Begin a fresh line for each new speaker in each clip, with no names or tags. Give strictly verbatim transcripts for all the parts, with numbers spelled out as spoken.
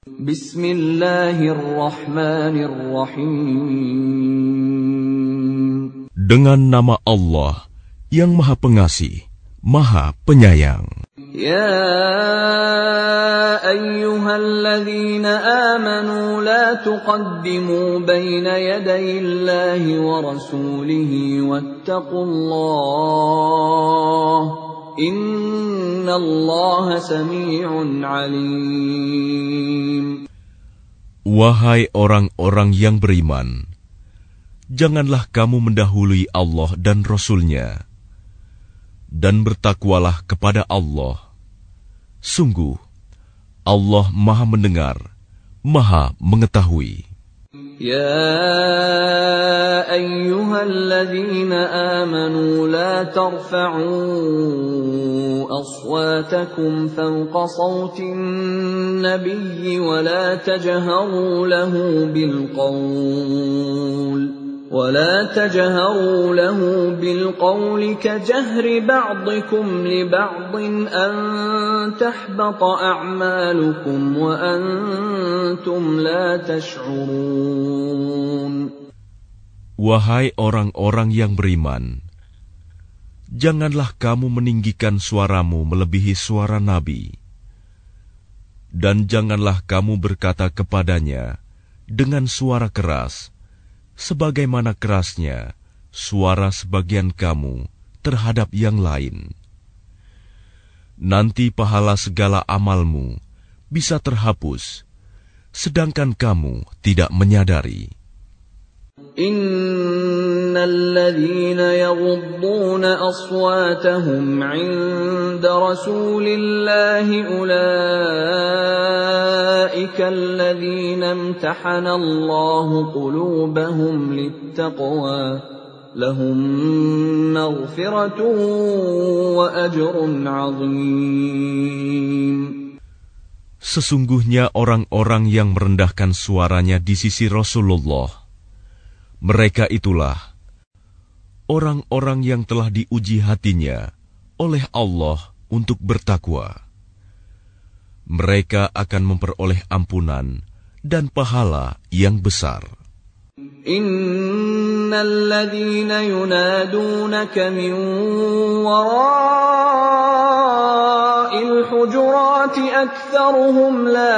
Bismillahirrahmanirrahim.
Dengan nama Allah yang Maha Pengasih, Maha Penyayang.
Ya ayyuhalladzina amanu la tuqaddimu baina yadayillahi wa rasulihi wattaqullah. Innallaha sami'un alim.
Wahai orang-orang yang beriman, janganlah kamu mendahului Allah dan Rasul-Nya, dan bertakwalah kepada Allah. Sungguh, Allah Maha Mendengar, Maha Mengetahui.
Ya ayyuhalladzina amanu la tarfa'u aswatakum fawqa sawtin nabiyyi wa la tajharu lahu bil qawl ولا تجهروا له بالقول كجهر بعضكم لبعض أن تحبط أعمالكم وأنتم لا تشعرون.
Wahai orang-orang yang beriman, janganlah kamu meninggikan suaramu melebihi suara Nabi, dan janganlah kamu berkata kepadanya dengan suara keras, sebagaimana kerasnya suara sebagian kamu terhadap yang lain. Nanti pahala segala amalmu bisa terhapus, sedangkan kamu tidak menyadari.
Innal ladzina yaghudduna aswatahum 'inda rasulillahi ulaika alladzina imtahana Allahu qulubahum littaqwa lahum maghfiratun wa ajrun 'azim.
Sesungguhnya orang-orang yang merendahkan suaranya di sisi Rasulullah, mereka itulah orang-orang yang telah diuji hatinya oleh Allah untuk bertakwa. Mereka akan memperoleh ampunan dan pahala yang besar.
Innal ladzina yunadunaka min wara'il hujurati aktsaruhum la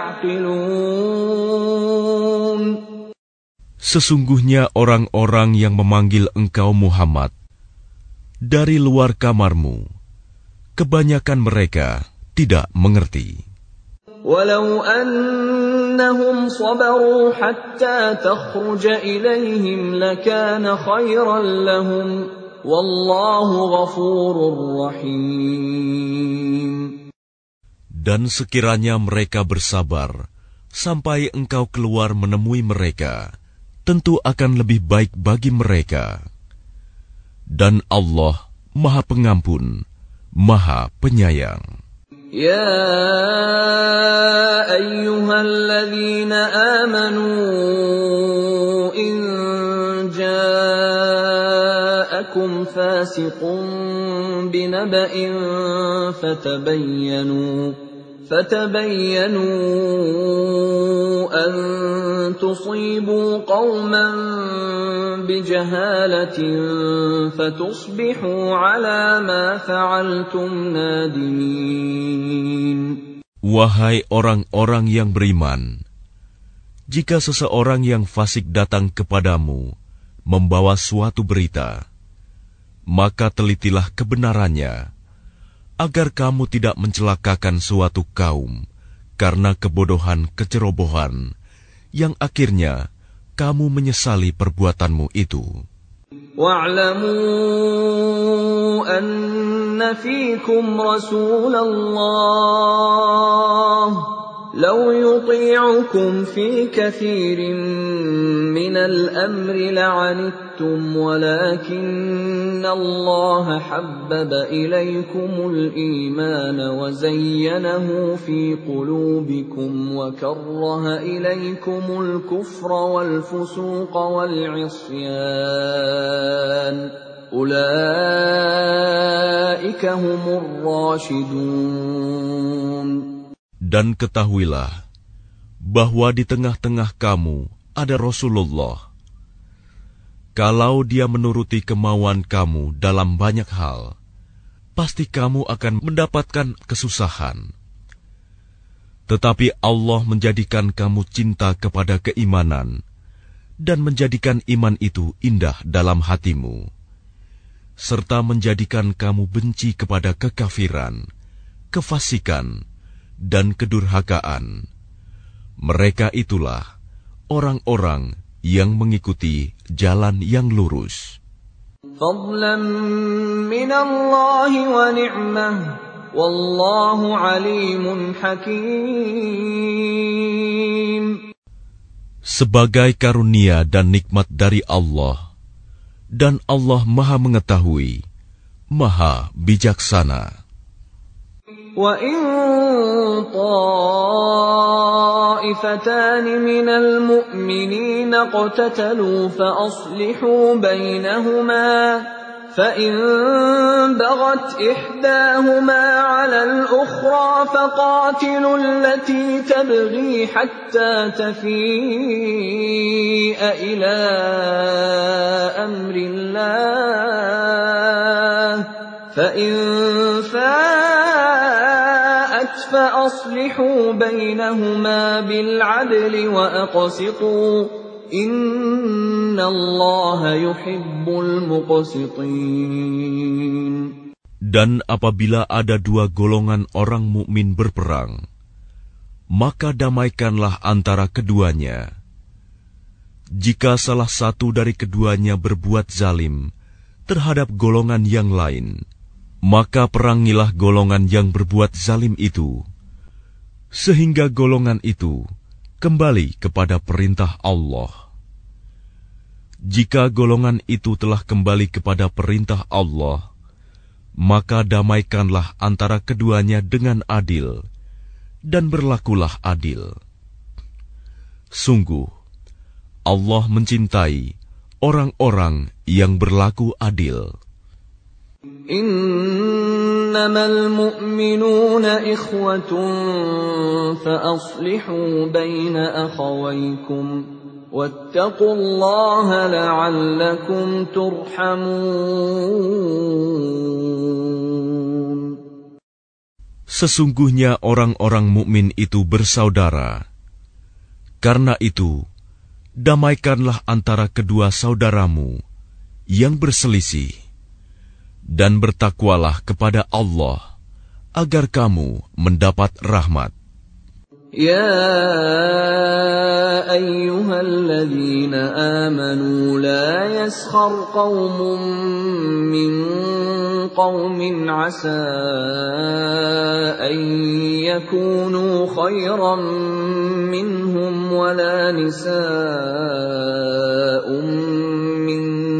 ya'qilun.
Sesungguhnya orang-orang yang memanggil engkau Muhammad dari luar kamarmu, kebanyakan mereka tidak mengerti.
Walau annahum sabaru hatta takhruja ilaihim lakana khairan lahum wallahu ghafurur rahim.
Dan sekiranya mereka bersabar sampai engkau keluar menemui mereka, tentu akan lebih baik bagi mereka. Dan Allah Maha Pengampun, Maha Penyayang.
Ya ayyuhalladzina amanu in ja'akum fasiqun binaba'in fatabayyanu فتبينوا أن تصيبوا قوما بجهالة فتصبحوا على ما فعلتم نادمين.
Wahai orang-orang yang beriman, jika seseorang yang fasik datang kepadamu membawa suatu berita, maka telitilah kebenarannya, agar kamu tidak mencelakakan suatu kaum karena kebodohan kecerobohan, yang akhirnya kamu menyesali perbuatanmu itu.
Wa'lamu anna fiikum Rasulullah لو يطيعكم في كثير من الأمر لعنتم ولكن الله حبب إليكم الإيمان وزينه في قلوبكم وكره إليكم الكفر والفسوق والعصيان أولئك هم الراشدون.
Dan ketahuilah bahwa di tengah-tengah kamu ada Rasulullah. Kalau dia menuruti kemauan kamu dalam banyak hal, pasti kamu akan mendapatkan kesusahan. Tetapi Allah menjadikan kamu cinta kepada keimanan dan menjadikan iman itu indah dalam hatimu, serta menjadikan kamu benci kepada kekafiran, kefasikan, dan kedurhakaan. Mereka itulah orang-orang yang mengikuti jalan yang lurus.
Fadlan minallahi wa ni'mah, wallahu alimun hakim.
Sebagai karunia dan nikmat dari Allah, dan Allah Maha Mengetahui, Maha Bijaksana.
وَإِن طَائِفَتَانِ مِنَ الْمُؤْمِنِينَ اقْتَتَلُوا فَأَصْلِحُوا بَيْنَهُمَا فَإِن بَغَتْ إِحْدَاهُمَا عَلَى الْأُخْرَى فَقَاتِلُوا الَّتِي تَبْغِي حَتَّى تَفِيءَ إِلَى أَمْرِ اللَّهِ فَإِن فَاءَتْ فَأَصْلِحُوا بَيْنَهُمَا بِالْعَدْلِ وَأَقْسِطُوا إِنَّ اللَّهَ يُحِبُّ الْمُقْسِطِينَ.
Dan apabila ada dua golongan orang mukmin berperang, maka damaikanlah antara keduanya. Jika salah satu dari keduanya berbuat zalim terhadap golongan yang lain, maka perangilah golongan yang berbuat zalim itu, sehingga golongan itu kembali kepada perintah Allah. Jika golongan itu telah kembali kepada perintah Allah, maka damaikanlah antara keduanya dengan adil, dan berlakulah adil. Sungguh, Allah mencintai orang-orang yang berlaku adil.
Innamal mu'minuna ikhwatun fa-aslihu baina akhawaykum wattaqullaha la'allakum turhamun.
Sesungguhnya orang-orang mukmin itu bersaudara. Karena itu, damaikanlah antara kedua saudaramu yang berselisih, dan bertakwalah kepada Allah agar kamu mendapat rahmat.
Ya ayyuhalladzina amanu la yaskhar qaumun min qaumin asa an yakunu khayran minhum wala nisaa'un min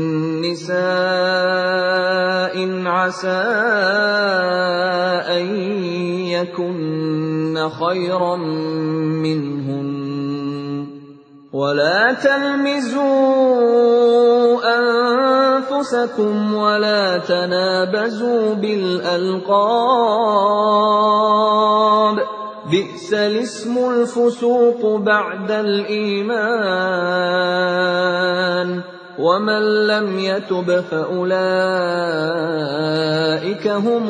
nisa'in asa an yakunna khayran minhum ولا تلمزوا أنفسكم ولا تنابزوا بالألقاب بئس الاسم الفسوق بعد الإيمان ومن لم يتب فأولئك هم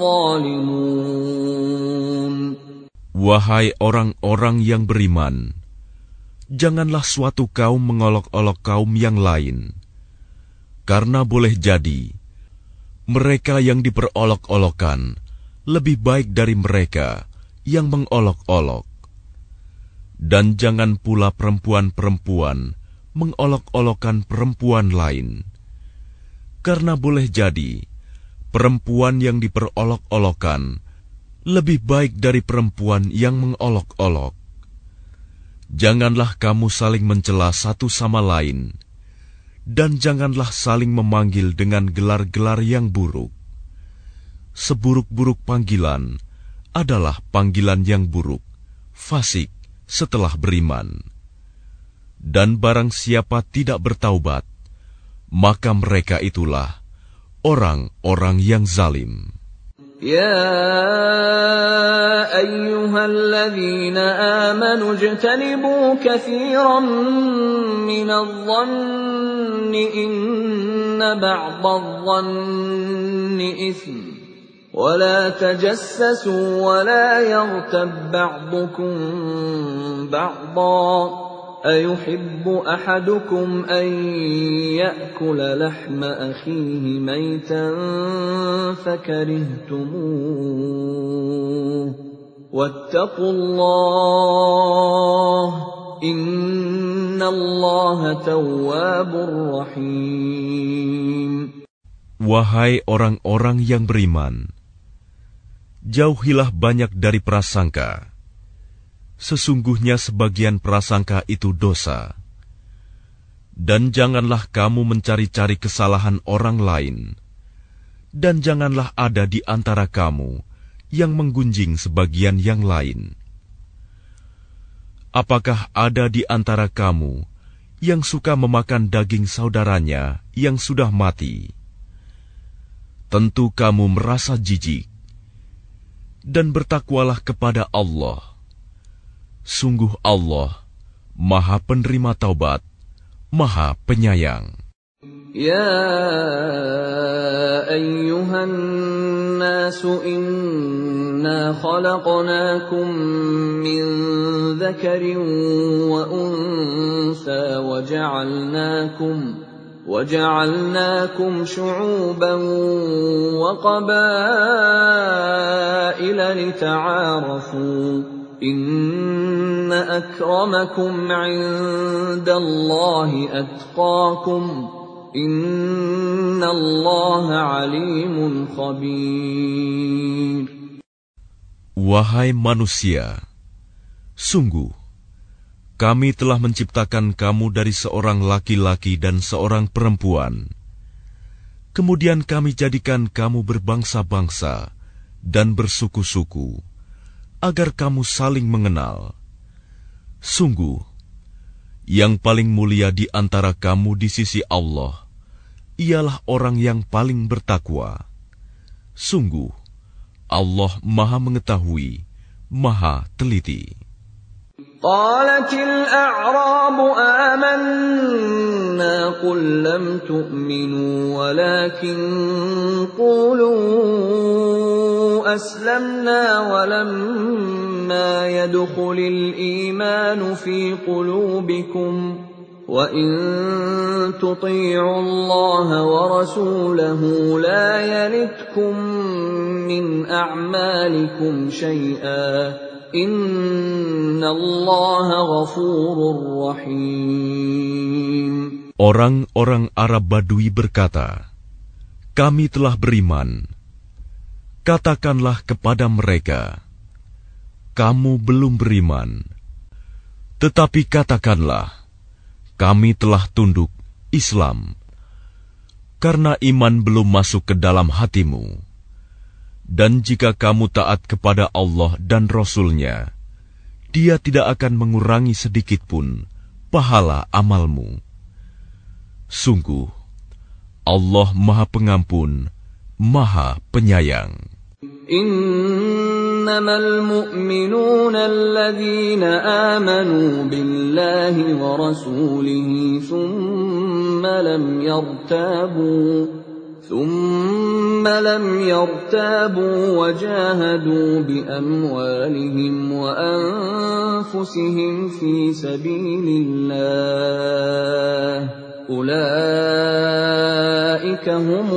الظالمون.
Wahai orang-orang yang beriman, janganlah suatu kaum mengolok-olok kaum yang lain, karena boleh jadi mereka yang diperolok-olokkan lebih baik dari mereka yang mengolok-olok. Dan jangan pula perempuan-perempuan mengolok-olokkan perempuan lain, karena boleh jadi perempuan yang diperolok-olokkan lebih baik dari perempuan yang mengolok-olok. Janganlah kamu saling mencela satu sama lain, dan janganlah saling memanggil dengan gelar-gelar yang buruk. Seburuk-buruk panggilan adalah panggilan yang buruk, fasik setelah beriman. Dan barang siapa tidak bertaubat, maka mereka itulah orang-orang yang zalim.
يا أيها الذين آمنوا اجتنبوا كثيرا من الظن إن بعض الظن إثم ولا تجسسوا ولا يغتب بعضكم بعضا أيحب أحدكم أن يأكل لحم أخيه ميتا فكرهتموه واتقوا الله إن الله تواب رحيم.
Wahai orang-orang yang beriman, jauhilah banyak dari prasangka. Sesungguhnya sebagian prasangka itu dosa. Dan janganlah kamu mencari-cari kesalahan orang lain. Dan janganlah ada di antara kamu yang menggunjing sebagian yang lain. Apakah ada di antara kamu yang suka memakan daging saudaranya yang sudah mati? Tentu kamu merasa jijik. Dan bertakwalah kepada Allah. Sungguh Allah, Maha Penerima Taubat, Maha Penyayang.
Ya ayyuhan nasu inna khalaqnakum min dzakarin wa unsa wa ja'alnakum وَجَعَلْنَاكُمْ شُعُوبًا وَقَبَائِلَ لِتَعَارَفُوا إِنَّ أَكْرَمَكُمْ عِندَ اللَّهِ أَتْقَاكُمْ إِنَّ اللَّهَ عَلِيمٌ خَبِيرٌ.
Wahai manusia, sungguh kami telah menciptakan kamu dari seorang laki-laki dan seorang perempuan. Kemudian kami jadikan kamu berbangsa-bangsa dan bersuku-suku, agar kamu saling mengenal. Sungguh, yang paling mulia di antara kamu di sisi Allah, ialah orang yang paling bertakwa. Sungguh, Allah Maha Mengetahui, Maha Teliti.
قالت الأعراب آمنا قل لم تؤمنوا ولكن قولوا أسلمنا ولما يدخل الإيمان في قلوبكم وإن تطيعوا الله ورسوله لا يلتكم من أعمالكم شيئا Innallaha ghafurur rahim.
Orang-orang Arab Badui berkata, kami telah beriman. Katakanlah kepada mereka, kamu belum beriman. Tetapi katakanlah, kami telah tunduk Islam. Karena iman belum masuk ke dalam hatimu. Dan jika kamu taat kepada Allah dan Rasul-Nya, Dia tidak akan mengurangi sedikitpun pahala amalmu. Sungguh, Allah Maha Pengampun, Maha Penyayang.
Innamal mu'minuna alladhina amanu billahi wa rasulihi thumma lam yartabu ثم لم يرتابوا وجاهدوا بأموالهم وأنفسهم في سبيل الله أولئك هم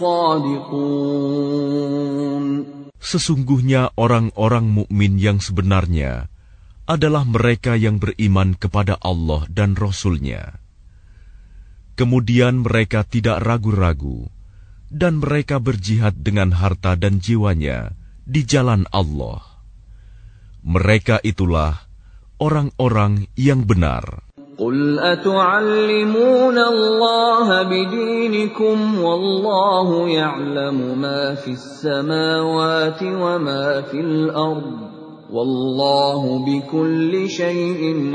الصادقون.
Sesungguhnya orang-orang mukmin yang sebenarnya adalah mereka yang beriman kepada Allah dan Rasul-Nya. Kemudian mereka tidak ragu-ragu dan mereka berjihad dengan harta dan jiwanya di jalan Allah. Mereka itulah orang-orang yang benar.
Qul atu'allimuna Allah bidinikum wallahu ya'lamu ma fis samawati wa ma fil ard wallahu bikulli syai'in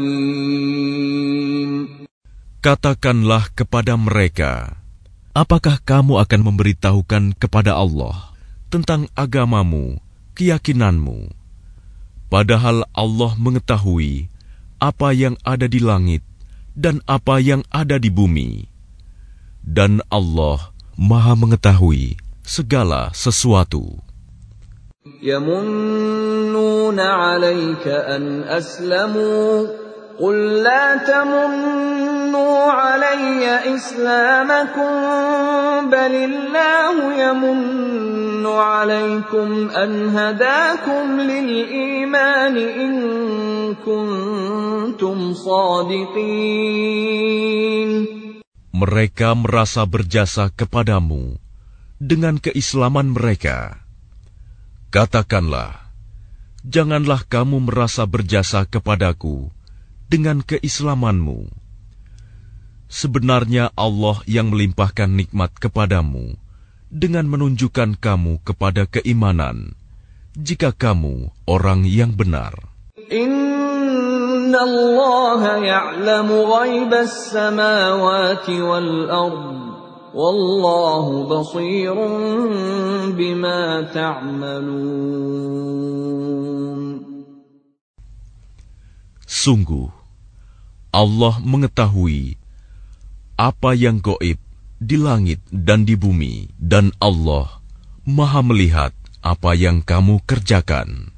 alim.
Katakanlah kepada mereka, apakah kamu akan memberitahukan kepada Allah tentang agamamu, keyakinanmu. Padahal Allah mengetahui apa yang ada di langit dan apa yang ada di bumi. Dan Allah Maha mengetahui segala sesuatu.
Yamunnuna 'alaika an aslamu qul la tamunnu 'alayya islamakum balillahu yamunnu 'alaykum an hadakum lil iman in kuntum shadiqin.
Mereka merasa berjasa kepadamu dengan keislaman mereka. Katakanlah, janganlah kamu merasa berjasa kepadaku dengan keislamanmu. Sebenarnya Allah yang melimpahkan nikmat kepadamu dengan menunjukkan kamu kepada keimanan, jika kamu orang yang benar.
Inna Allah ya'lamu ghaibas samawati wal ard. Wallahu basirun bima ta'malun.
Sungguh, Allah mengetahui apa yang gaib di langit dan di bumi, dan Allah Maha melihat apa yang kamu kerjakan.